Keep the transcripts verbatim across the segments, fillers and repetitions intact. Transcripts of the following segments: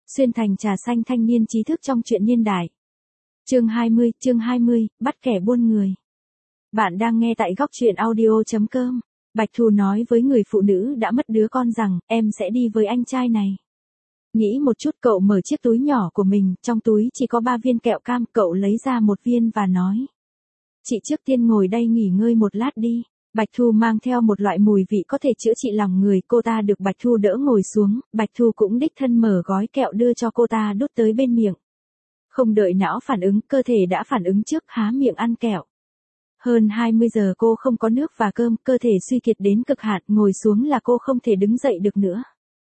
Xuyên thành trà xanh thanh niên trí thức trong truyện niên đại. Chương hai mươi, chương hai mươi, bắt kẻ buôn người. Bạn đang nghe tại góc truyện audio chấm com. Bạch Thu nói với người phụ nữ đã mất đứa con rằng, em sẽ đi với anh trai này. Nghĩ một chút, cậu mở chiếc túi nhỏ của mình, trong túi chỉ có ba viên kẹo cam, cậu lấy ra một viên và nói. Chị trước tiên ngồi đây nghỉ ngơi một lát đi. Bạch Thu mang theo một loại mùi vị có thể chữa trị lòng người, cô ta được Bạch Thu đỡ ngồi xuống, Bạch Thu cũng đích thân mở gói kẹo đưa cho cô ta đút tới bên miệng. Không đợi não phản ứng, cơ thể đã phản ứng trước, há miệng ăn kẹo. Hơn hai mươi giờ cô không có nước và cơm, cơ thể suy kiệt đến cực hạn, ngồi xuống là cô không thể đứng dậy được nữa.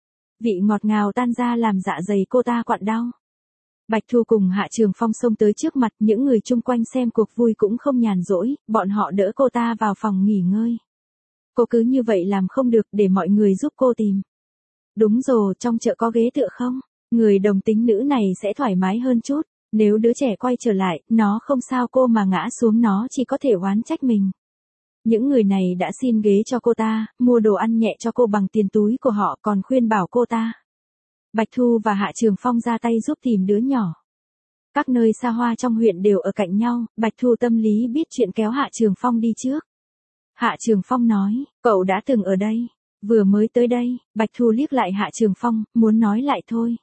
Vị ngọt ngào tan ra làm dạ dày cô ta quặn đau. Bạch Thu cùng Hạ Trường Phong xông tới trước mặt, những người chung quanh xem cuộc vui cũng không nhàn rỗi, bọn họ đỡ cô ta vào phòng nghỉ ngơi. Cô cứ như vậy làm không được, để mọi người giúp cô tìm. Đúng rồi, trong chợ có ghế tựa không? Người đồng tính nữ này sẽ thoải mái hơn chút, nếu đứa trẻ quay trở lại, nó không sao, cô mà ngã xuống nó chỉ có thể oán trách mình. Những người này đã xin ghế cho cô ta, mua đồ ăn nhẹ cho cô bằng tiền túi của họ, còn khuyên bảo cô ta. Bạch Thu và Hạ Trường Phong ra tay giúp tìm đứa nhỏ. Các nơi xa hoa trong huyện đều ở cạnh nhau, Bạch Thu tâm lý biết chuyện kéo Hạ Trường Phong đi trước. Hạ Trường Phong nói, cậu đã từng ở đây, vừa mới tới đây. Bạch Thu liếc lại Hạ Trường Phong, muốn nói lại thôi.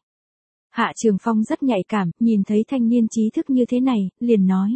Hạ Trường Phong rất nhạy cảm, nhìn thấy thanh niên trí thức như thế này, liền nói.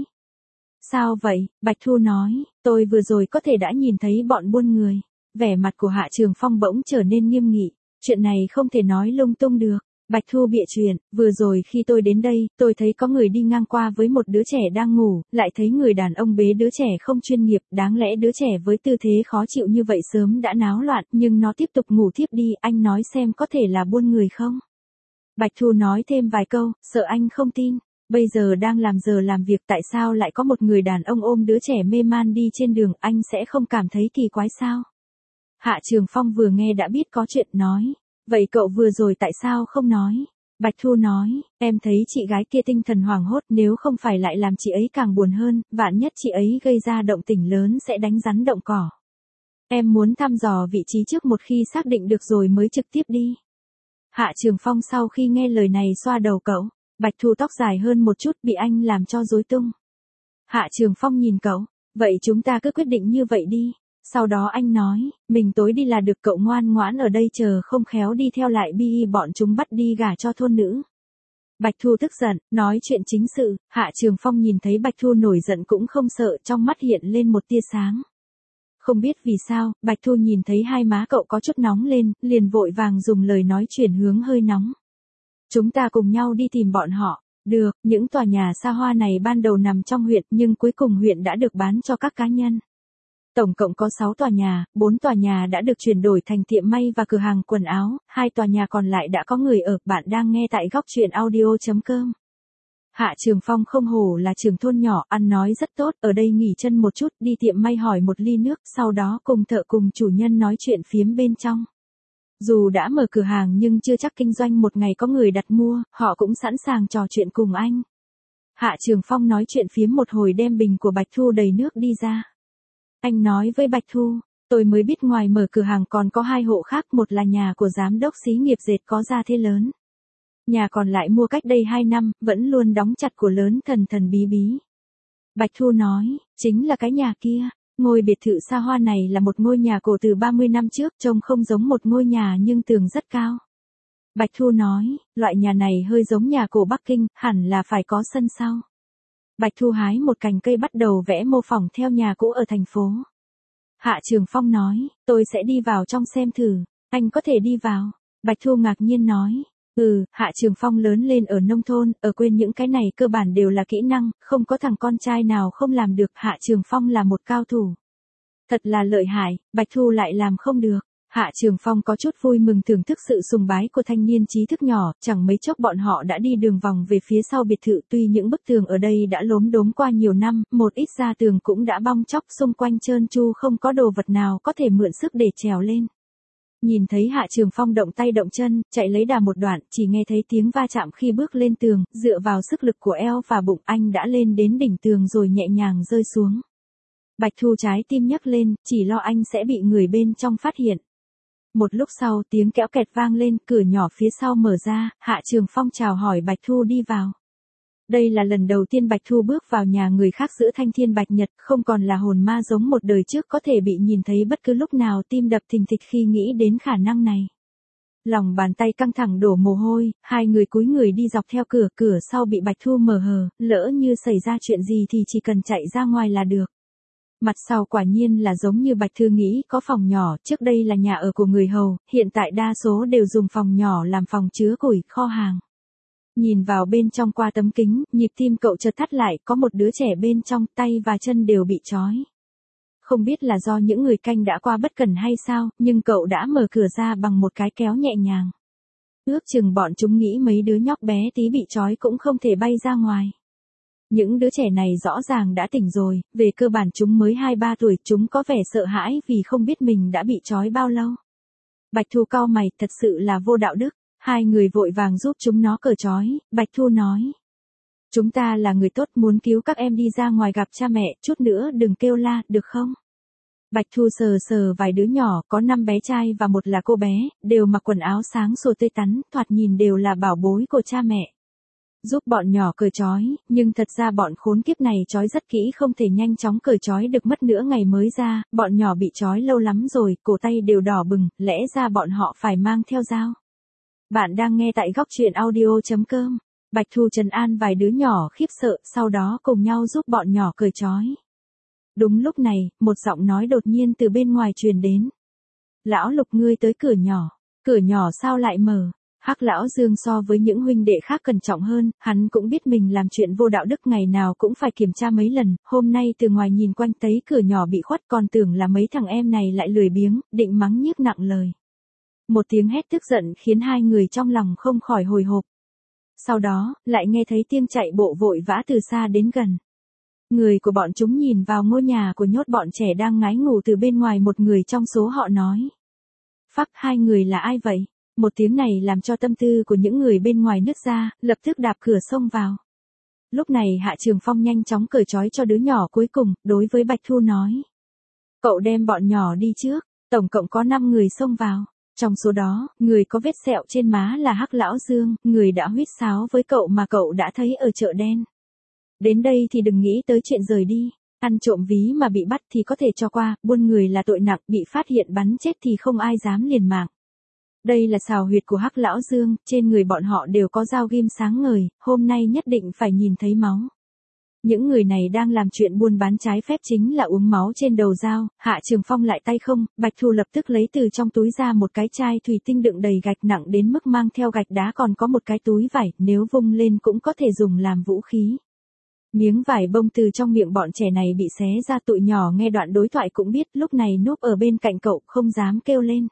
Sao vậy? Bạch Thu nói, tôi vừa rồi có thể đã nhìn thấy bọn buôn người. Vẻ mặt của Hạ Trường Phong bỗng trở nên nghiêm nghị. Chuyện này không thể nói lung tung được. Bạch Thu bịa chuyện, vừa rồi khi tôi đến đây, tôi thấy có người đi ngang qua với một đứa trẻ đang ngủ, lại thấy người đàn ông bế đứa trẻ không chuyên nghiệp, đáng lẽ đứa trẻ với tư thế khó chịu như vậy sớm đã náo loạn, nhưng nó tiếp tục ngủ thiếp đi, anh nói xem có thể là buôn người không? Bạch Thu nói thêm vài câu, sợ anh không tin, bây giờ đang làm giờ làm việc, tại sao lại có một người đàn ông ôm đứa trẻ mê man đi trên đường, anh sẽ không cảm thấy kỳ quái sao? Hạ Trường Phong vừa nghe đã biết có chuyện, nói. Vậy cậu vừa rồi tại sao không nói? Bạch Thu nói, em thấy chị gái kia tinh thần hoảng hốt, nếu không phải lại làm chị ấy càng buồn hơn, vạn nhất chị ấy gây ra động tĩnh lớn sẽ đánh rắn động cỏ. Em muốn thăm dò vị trí trước, một khi xác định được rồi mới trực tiếp đi. Hạ Trường Phong sau khi nghe lời này xoa đầu cậu. Bạch Thu tóc dài hơn một chút, bị anh làm cho rối tung. Hạ Trường Phong nhìn cậu, vậy chúng ta cứ quyết định như vậy đi. Sau đó anh nói, mình tối đi là được, cậu ngoan ngoãn ở đây chờ, không khéo đi theo lại bi bọn chúng bắt đi gả cho thôn nữ. Bạch Thu tức giận, nói chuyện chính sự. Hạ Trường Phong nhìn thấy Bạch Thu nổi giận cũng không sợ, trong mắt hiện lên một tia sáng. Không biết vì sao, Bạch Thu nhìn thấy hai má cậu có chút nóng lên, liền vội vàng dùng lời nói chuyển hướng hơi nóng. Chúng ta cùng nhau đi tìm bọn họ. Được, những tòa nhà xa hoa này ban đầu nằm trong huyện, nhưng cuối cùng huyện đã được bán cho các cá nhân. Tổng cộng có sáu tòa nhà, bốn tòa nhà đã được chuyển đổi thành tiệm may và cửa hàng quần áo, hai tòa nhà còn lại đã có người ở. Bạn đang nghe tại góc truyện audio chấm com. Hạ Trường Phong không hổ là trưởng thôn nhỏ, ăn nói rất tốt, ở đây nghỉ chân một chút, đi tiệm may hỏi một ly nước, sau đó cùng thợ cùng chủ nhân nói chuyện phiếm bên trong. Dù đã mở cửa hàng nhưng chưa chắc kinh doanh một ngày có người đặt mua, họ cũng sẵn sàng trò chuyện cùng anh. Hạ Trường Phong nói chuyện phiếm một hồi đem bình của Bạch Thu đầy nước đi ra. Anh nói với Bạch Thu, tôi mới biết ngoài mở cửa hàng còn có hai hộ khác, một là nhà của giám đốc xí nghiệp dệt có gia thế lớn. Nhà còn lại mua cách đây hai năm, vẫn luôn đóng chặt của lớn thần thần bí bí. Bạch Thu nói, chính là cái nhà kia. Ngôi biệt thự xa hoa này là một ngôi nhà cổ từ ba mươi năm trước, trông không giống một ngôi nhà nhưng tường rất cao. Bạch Thu nói, loại nhà này hơi giống nhà cổ Bắc Kinh, hẳn là phải có sân sau. Bạch Thu hái một cành cây bắt đầu vẽ mô phỏng theo nhà cũ ở thành phố. Hạ Trường Phong nói, tôi sẽ đi vào trong xem thử, anh có thể đi vào. Bạch Thu ngạc nhiên nói, ừ, Hạ Trường Phong lớn lên ở nông thôn, ở quên những cái này cơ bản đều là kỹ năng, không có thằng con trai nào không làm được. Hạ Trường Phong là một cao thủ. Thật là lợi hại, Bạch Thu lại làm không được. Hạ Trường Phong có chút vui mừng thưởng thức sự sùng bái của thanh niên trí thức nhỏ, chẳng mấy chốc bọn họ đã đi đường vòng về phía sau biệt thự, tuy những bức tường ở đây đã lốm đốm qua nhiều năm, một ít da tường cũng đã bong tróc, xung quanh trơn tru, không có đồ vật nào có thể mượn sức để trèo lên. Nhìn thấy Hạ Trường Phong động tay động chân, chạy lấy đà một đoạn, chỉ nghe thấy tiếng va chạm khi bước lên tường, dựa vào sức lực của eo và bụng anh đã lên đến đỉnh tường rồi nhẹ nhàng rơi xuống. Bạch Thu trái tim nhấc lên, chỉ lo anh sẽ bị người bên trong phát hiện. Một lúc sau tiếng kéo kẹt vang lên, cửa nhỏ phía sau mở ra, Hạ Trường Phong chào hỏi Bạch Thu đi vào. Đây là lần đầu tiên Bạch Thu bước vào nhà người khác giữa thanh thiên bạch nhật, không còn là hồn ma giống một đời trước có thể bị nhìn thấy bất cứ lúc nào tim đập thình thịch khi nghĩ đến khả năng này. Lòng bàn tay căng thẳng đổ mồ hôi, hai người cúi người đi dọc theo cửa, cửa sau bị Bạch Thu mở hờ, lỡ như xảy ra chuyện gì thì chỉ cần chạy ra ngoài là được. Mặt sau quả nhiên là giống như Bạch Thư nghĩ, có phòng nhỏ, trước đây là nhà ở của người hầu, hiện tại đa số đều dùng phòng nhỏ làm phòng chứa củi, kho hàng. Nhìn vào bên trong qua tấm kính, nhịp tim cậu chợt thắt lại, có một đứa trẻ bên trong, tay và chân đều bị trói. Không biết là do những người canh đã qua bất cẩn hay sao, nhưng cậu đã mở cửa ra bằng một cái kéo nhẹ nhàng. Ước chừng bọn chúng nghĩ mấy đứa nhóc bé tí bị trói cũng không thể bay ra ngoài. Những đứa trẻ này rõ ràng đã tỉnh rồi, về cơ bản chúng mới hai ba tuổi, chúng có vẻ sợ hãi vì không biết mình đã bị trói bao lâu. Bạch Thu cau mày, thật sự là vô đạo đức. Hai người vội vàng giúp chúng nó cởi trói, Bạch Thu nói. Chúng ta là người tốt, muốn cứu các em đi ra ngoài gặp cha mẹ, chút nữa đừng kêu la, được không? Bạch Thu sờ sờ vài đứa nhỏ, có năm bé trai và một là cô bé, đều mặc quần áo sáng sủa tươi tắn, thoạt nhìn đều là bảo bối của cha mẹ. Giúp bọn nhỏ cởi trói, nhưng thật ra bọn khốn kiếp này trói rất kỹ, không thể nhanh chóng cởi trói được, mất nửa ngày mới ra, bọn nhỏ bị trói lâu lắm rồi, cổ tay đều đỏ bừng, lẽ ra bọn họ phải mang theo dao. Bạn đang nghe tại góc truyện audio chấm com. Bạch Thu trấn an vài đứa nhỏ khiếp sợ, sau đó cùng nhau giúp bọn nhỏ cởi trói. Đúng lúc này, một giọng nói đột nhiên từ bên ngoài truyền đến. Lão Lục, ngươi tới cửa nhỏ. Cửa nhỏ sao lại mở? Hắc lão Dương so với những huynh đệ khác cẩn trọng hơn, hắn cũng biết mình làm chuyện vô đạo đức ngày nào cũng phải kiểm tra mấy lần, hôm nay từ ngoài nhìn quanh thấy cửa nhỏ bị khuất, còn tưởng là mấy thằng em này lại lười biếng, định mắng nhiếc nặng lời. Một tiếng hét tức giận khiến hai người trong lòng không khỏi hồi hộp. Sau đó, lại nghe thấy tiếng chạy bộ vội vã từ xa đến gần. Người của bọn chúng nhìn vào ngôi nhà của nhốt bọn trẻ đang ngái ngủ từ bên ngoài, một người trong số họ nói. Phắc, hai người là ai vậy? Một tiếng này làm cho tâm tư của những người bên ngoài nứt ra, lập tức đạp cửa xông vào. Lúc này Hạ Trường Phong nhanh chóng cởi trói cho đứa nhỏ cuối cùng, đối với Bạch Thu nói. Cậu đem bọn nhỏ đi trước, tổng cộng có năm người xông vào. Trong số đó, người có vết sẹo trên má là Hắc lão Dương, người đã huýt sáo với cậu mà cậu đã thấy ở chợ đen. Đến đây thì đừng nghĩ tới chuyện rời đi, ăn trộm ví mà bị bắt thì có thể cho qua, buôn người là tội nặng, bị phát hiện bắn chết thì không ai dám liều mạng. Đây là xào huyệt của Hắc lão Dương, trên người bọn họ đều có dao ghim sáng ngời, hôm nay nhất định phải nhìn thấy máu. Những người này đang làm chuyện buôn bán trái phép, chính là uống máu trên đầu dao. Hạ Trường Phong lại tay không, Bạch Thu lập tức lấy từ trong túi ra một cái chai thủy tinh đựng đầy gạch nặng đến mức mang theo gạch đá, còn có một cái túi vải, nếu vung lên cũng có thể dùng làm vũ khí. Miếng vải bông từ trong miệng bọn trẻ này bị xé ra, tụi nhỏ nghe đoạn đối thoại cũng biết, lúc này núp ở bên cạnh cậu, không dám kêu lên.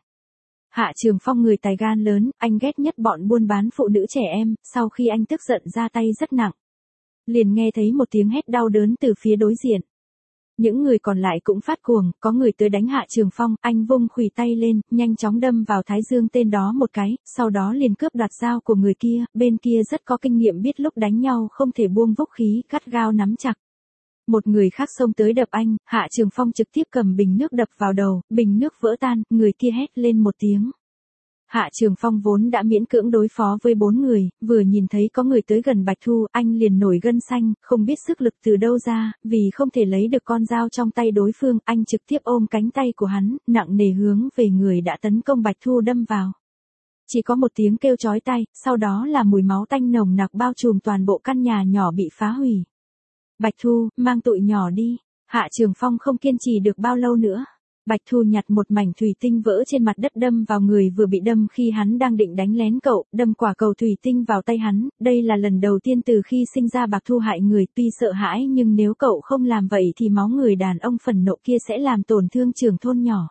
Hạ Trường Phong người tài gan lớn, anh ghét nhất bọn buôn bán phụ nữ trẻ em, sau khi anh tức giận ra tay rất nặng. Liền nghe thấy một tiếng hét đau đớn từ phía đối diện. Những người còn lại cũng phát cuồng, có người tới đánh Hạ Trường Phong, anh vung khuỷu tay lên, nhanh chóng đâm vào thái dương tên đó một cái, sau đó liền cướp đoạt dao của người kia, bên kia rất có kinh nghiệm, biết lúc đánh nhau không thể buông vũ khí, gắt gao nắm chặt. Một người khác xông tới đập anh, Hạ Trường Phong trực tiếp cầm bình nước đập vào đầu, bình nước vỡ tan, người kia hét lên một tiếng. Hạ Trường Phong vốn đã miễn cưỡng đối phó với bốn người, vừa nhìn thấy có người tới gần Bạch Thu, anh liền nổi gân xanh, không biết sức lực từ đâu ra, vì không thể lấy được con dao trong tay đối phương, anh trực tiếp ôm cánh tay của hắn, nặng nề hướng về người đã tấn công Bạch Thu đâm vào. Chỉ có một tiếng kêu chói tai, sau đó là mùi máu tanh nồng nặc bao trùm toàn bộ căn nhà nhỏ bị phá hủy. Bạch Thu, mang tụi nhỏ đi. Hạ Trường Phong không kiên trì được bao lâu nữa. Bạch Thu nhặt một mảnh thủy tinh vỡ trên mặt đất đâm vào người vừa bị đâm khi hắn đang định đánh lén cậu, đâm quả cầu thủy tinh vào tay hắn. Đây là lần đầu tiên từ khi sinh ra Bạch Thu hại người, tuy sợ hãi nhưng nếu cậu không làm vậy thì máu người đàn ông phần nộ kia sẽ làm tổn thương trưởng thôn nhỏ.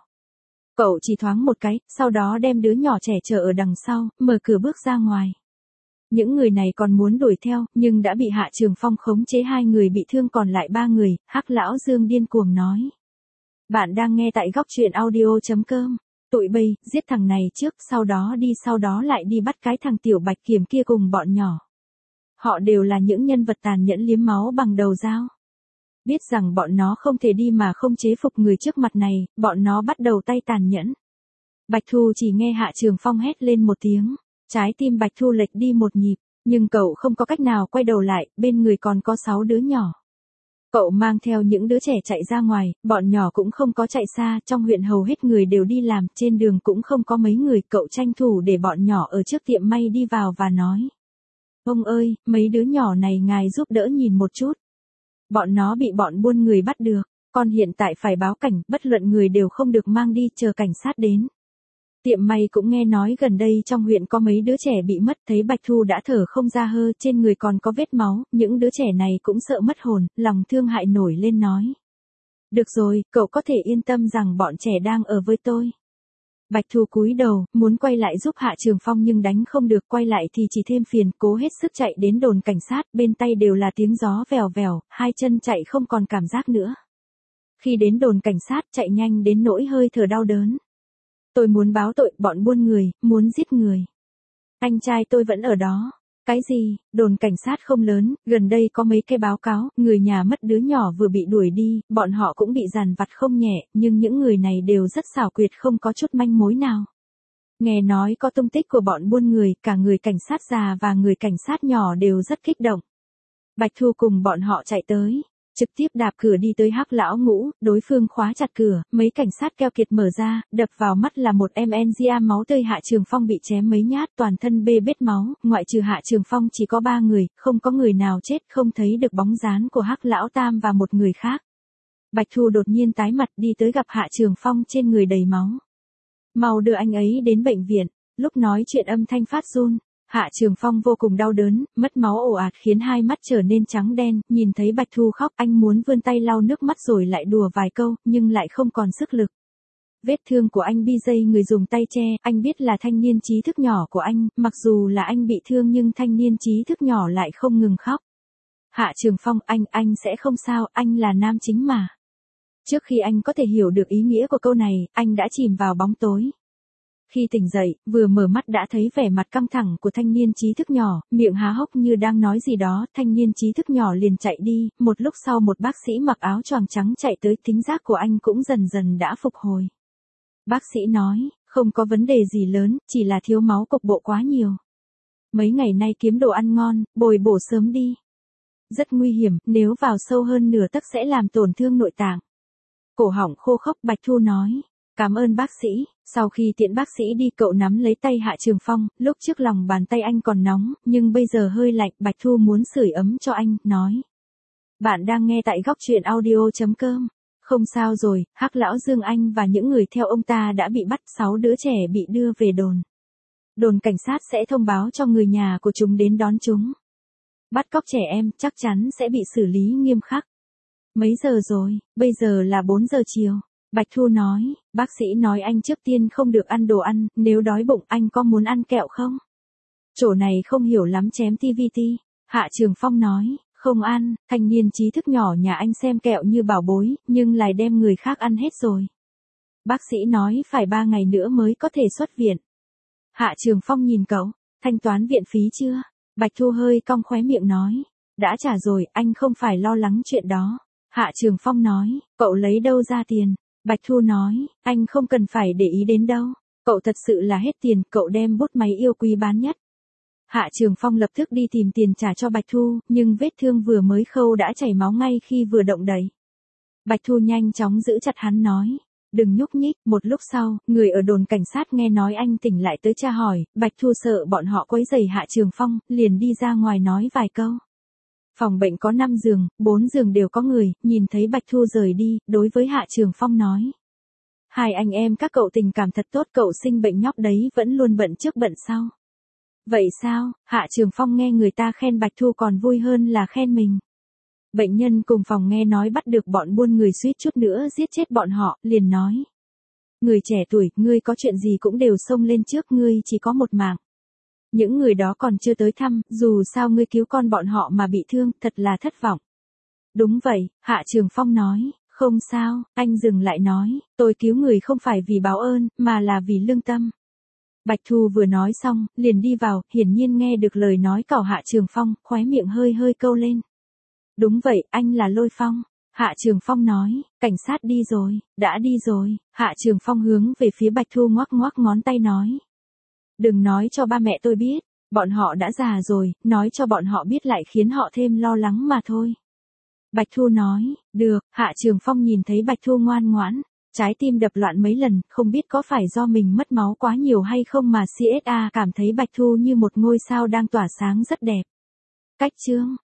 Cậu chỉ thoáng một cái, sau đó đem đứa nhỏ trẻ chờ ở đằng sau, mở cửa bước ra ngoài. Những người này còn muốn đuổi theo, nhưng đã bị Hạ Trường Phong khống chế, hai người bị thương còn lại ba người. Hắc lão Dương điên cuồng nói. Bạn đang nghe tại góc truyện audio chấm com. Tụi bây, giết thằng này trước, sau đó đi sau đó lại đi bắt cái thằng tiểu Bạch Kiểm kia cùng bọn nhỏ. Họ đều là những nhân vật tàn nhẫn liếm máu bằng đầu dao. Biết rằng bọn nó không thể đi mà không chế phục người trước mặt này, bọn nó bắt đầu tay tàn nhẫn. Bạch Thu chỉ nghe Hạ Trường Phong hét lên một tiếng, trái tim Bạch Thu lệch đi một nhịp, nhưng cậu không có cách nào quay đầu lại, bên người còn có sáu đứa nhỏ. Cậu mang theo những đứa trẻ chạy ra ngoài, bọn nhỏ cũng không có chạy xa, trong huyện hầu hết người đều đi làm, trên đường cũng không có mấy người, cậu tranh thủ để bọn nhỏ ở trước tiệm may đi vào và nói. Ông ơi, mấy đứa nhỏ này ngài giúp đỡ nhìn một chút. Bọn nó bị bọn buôn người bắt được, con hiện tại phải báo cảnh, bất luận người đều không được mang đi, chờ cảnh sát đến. Tiệm may cũng nghe nói gần đây trong huyện có mấy đứa trẻ bị mất, thấy Bạch Thu đã thở không ra hơi, trên người còn có vết máu, những đứa trẻ này cũng sợ mất hồn, lòng thương hại nổi lên nói. Được rồi, cậu có thể yên tâm rằng bọn trẻ đang ở với tôi. Bạch Thu cúi đầu, muốn quay lại giúp Hạ Trường Phong nhưng đánh không được, quay lại thì chỉ thêm phiền, cố hết sức chạy đến đồn cảnh sát, bên tay đều là tiếng gió vèo vèo, hai chân chạy không còn cảm giác nữa. Khi đến đồn cảnh sát chạy nhanh đến nỗi hơi thở đau đớn. Tôi muốn báo tội, bọn buôn người, muốn giết người. Anh trai tôi vẫn ở đó. Cái gì, đồn cảnh sát không lớn, gần đây có mấy cái báo cáo, người nhà mất đứa nhỏ vừa bị đuổi đi, bọn họ cũng bị dằn vặt không nhẹ, nhưng những người này đều rất xảo quyệt, không có chút manh mối nào. Nghe nói có tung tích của bọn buôn người, cả người cảnh sát già và người cảnh sát nhỏ đều rất kích động. Bạch Thu cùng bọn họ chạy tới. Trực tiếp đạp cửa đi tới Hắc lão ngũ, đối phương khóa chặt cửa, mấy cảnh sát keo kiệt mở ra, đập vào mắt là một em en giê a máu tươi. Hạ Trường Phong bị chém mấy nhát, toàn thân bê bết máu, ngoại trừ Hạ Trường Phong chỉ có ba người, không có người nào chết, không thấy được bóng dáng của Hắc lão tam và một người khác. Bạch Thu đột nhiên tái mặt đi tới gặp Hạ Trường Phong, trên người đầy máu. Mau đưa anh ấy đến bệnh viện, lúc nói chuyện âm thanh phát run. Hạ Trường Phong vô cùng đau đớn, mất máu ồ ạt khiến hai mắt trở nên trắng đen, nhìn thấy Bạch Thu khóc, anh muốn vươn tay lau nước mắt rồi lại đùa vài câu, nhưng lại không còn sức lực. Vết thương của anh bi dây người dùng tay che, anh biết là thanh niên trí thức nhỏ của anh, mặc dù là anh bị thương nhưng thanh niên trí thức nhỏ lại không ngừng khóc. Hạ Trường Phong, anh, anh sẽ không sao, anh là nam chính mà. Trước khi anh có thể hiểu được ý nghĩa của câu này, anh đã chìm vào bóng tối. Khi tỉnh dậy, vừa mở mắt đã thấy vẻ mặt căng thẳng của thanh niên trí thức nhỏ, miệng há hốc như đang nói gì đó, thanh niên trí thức nhỏ liền chạy đi, một lúc sau một bác sĩ mặc áo choàng trắng chạy tới, thính giác của anh cũng dần dần đã phục hồi. Bác sĩ nói, không có vấn đề gì lớn, chỉ là thiếu máu cục bộ quá nhiều. Mấy ngày nay kiếm đồ ăn ngon, bồi bổ sớm đi. Rất nguy hiểm, nếu vào sâu hơn nửa tấc sẽ làm tổn thương nội tạng. Cổ họng khô khốc, Bạch Thu nói. Cảm ơn bác sĩ. Sau khi tiện bác sĩ đi, cậu nắm lấy tay Hạ Trường Phong, lúc trước lòng bàn tay anh còn nóng, nhưng bây giờ hơi lạnh. Bạch Thu muốn sưởi ấm cho anh, nói. Bạn đang nghe tại góc truyện audio chấm com. Không sao rồi, Hắc lão Dương Anh và những người theo ông ta đã bị bắt, sáu đứa trẻ bị đưa về đồn. Đồn cảnh sát sẽ thông báo cho người nhà của chúng đến đón chúng. Bắt cóc trẻ em chắc chắn sẽ bị xử lý nghiêm khắc. Mấy giờ rồi, bây giờ là bốn giờ chiều. Bạch Thu nói, bác sĩ nói anh trước tiên không được ăn đồ ăn, nếu đói bụng anh có muốn ăn kẹo không? Chỗ này không hiểu lắm, chém ti vi ti. Hạ Trường Phong nói, không ăn, thanh niên trí thức nhỏ nhà anh xem kẹo như bảo bối, nhưng lại đem người khác ăn hết rồi. Bác sĩ nói phải ba ngày nữa mới có thể xuất viện. Hạ Trường Phong nhìn cậu, thanh toán viện phí chưa? Bạch Thu hơi cong khóe miệng nói, đã trả rồi, anh không phải lo lắng chuyện đó. Hạ Trường Phong nói, cậu lấy đâu ra tiền? Bạch Thu nói, anh không cần phải để ý đến đâu. Cậu thật sự là hết tiền, cậu đem bút máy yêu quý bán nhất. Hạ Trường Phong lập tức đi tìm tiền trả cho Bạch Thu, nhưng vết thương vừa mới khâu đã chảy máu ngay khi vừa động đậy. Bạch Thu nhanh chóng giữ chặt hắn nói, đừng nhúc nhích. Một lúc sau, người ở đồn cảnh sát nghe nói anh tỉnh lại tới tra hỏi, Bạch Thu sợ bọn họ quấy rầy Hạ Trường Phong, liền đi ra ngoài nói vài câu. Phòng bệnh có năm giường, bốn giường đều có người, nhìn thấy Bạch Thu rời đi, đối với Hạ Trường Phong nói. Hai anh em các cậu tình cảm thật tốt, cậu sinh bệnh nhóc đấy vẫn luôn bận trước bận sau. Vậy sao? Hạ Trường Phong nghe người ta khen Bạch Thu còn vui hơn là khen mình. Bệnh nhân cùng phòng nghe nói bắt được bọn buôn người suýt chút nữa giết chết bọn họ, liền nói. Người trẻ tuổi, ngươi có chuyện gì cũng đều xông lên trước, ngươi chỉ có một mạng. Những người đó còn chưa tới thăm, dù sao ngươi cứu con bọn họ mà bị thương, thật là thất vọng. Đúng vậy, Hạ Trường Phong nói, không sao, anh dừng lại nói, tôi cứu người không phải vì báo ơn, mà là vì lương tâm. Bạch Thu vừa nói xong, liền đi vào, hiển nhiên nghe được lời nói của Hạ Trường Phong, khóe miệng hơi hơi câu lên. Đúng vậy, anh là Lôi Phong. Hạ Trường Phong nói, cảnh sát đi rồi, đã đi rồi. Hạ Trường Phong hướng về phía Bạch Thu ngoắc ngoắc ngón tay nói. Đừng nói cho ba mẹ tôi biết, bọn họ đã già rồi, nói cho bọn họ biết lại khiến họ thêm lo lắng mà thôi. Bạch Thu nói, được. Hạ Trường Phong nhìn thấy Bạch Thu ngoan ngoãn, trái tim đập loạn mấy lần, không biết có phải do mình mất máu quá nhiều hay không mà xê ét a cảm thấy Bạch Thu như một ngôi sao đang tỏa sáng rất đẹp. Cách chương